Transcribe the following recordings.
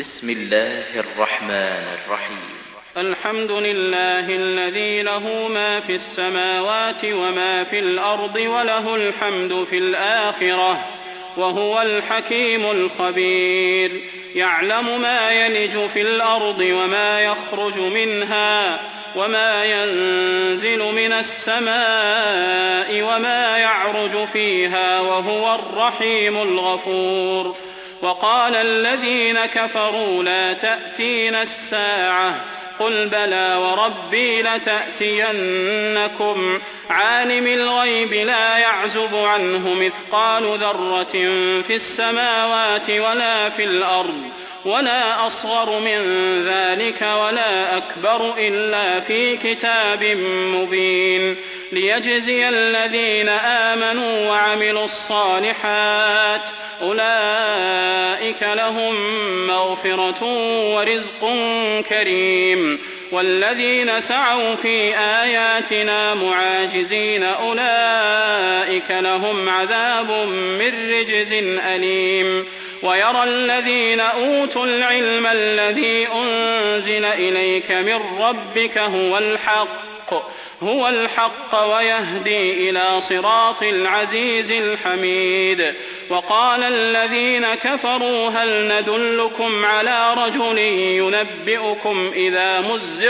بسم الله الرحمن الرحيم. الحمد لله الذي له ما في السماوات وما في الأرض وله الحمد في الآخرة وهو الحكيم الخبير. يعلم ما يلج في الأرض وما يخرج منها وما ينزل من السماء وما يعرج فيها وهو الرحيم الغفور. وقال الذين كفروا لا تأتينا الساعة قل بلى وربي لتأتينكم عالم الغيب لا يعزب عنه مثقال ذرة في السماوات ولا في الأرض ولا أصغر من ذلك ولا أكبر إلا في كتاب مبين ليجزي الذين آمنوا وعملوا الصالحات أولئك لهم مغفرة ورزق كريم. والذين سعوا في آياتنا معاجزين أولئك لهم عذاب من رجز أليم. ويرى الذين أوتوا العلم الذي أنزل إليك من ربك هو الحق ويهدي إلى صراط العزيز الحميد. وقال الذين كفروا هل ندلكم على رجل ينبئكم إذا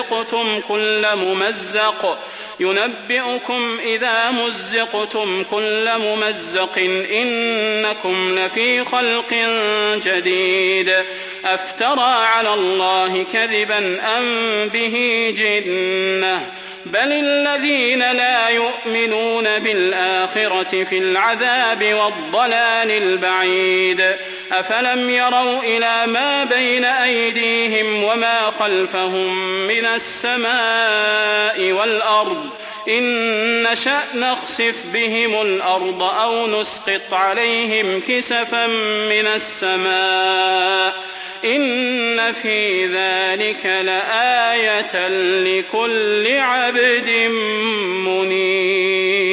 مزقتم كل ممزق إنكم لفي خلق جديد. أفترى على الله كذبا أم به جنة بل الذين لا يؤمنون بالآخرة في العذاب والضلال البعيد. أفلم يروا إلى ما بين أيديهم وما خلفهم من السماء والأرض إن نشأ نخسف بهم الأرض أو نسقط عليهم كسفا من السماء إن في ذلك لآية لكل عبد منيب.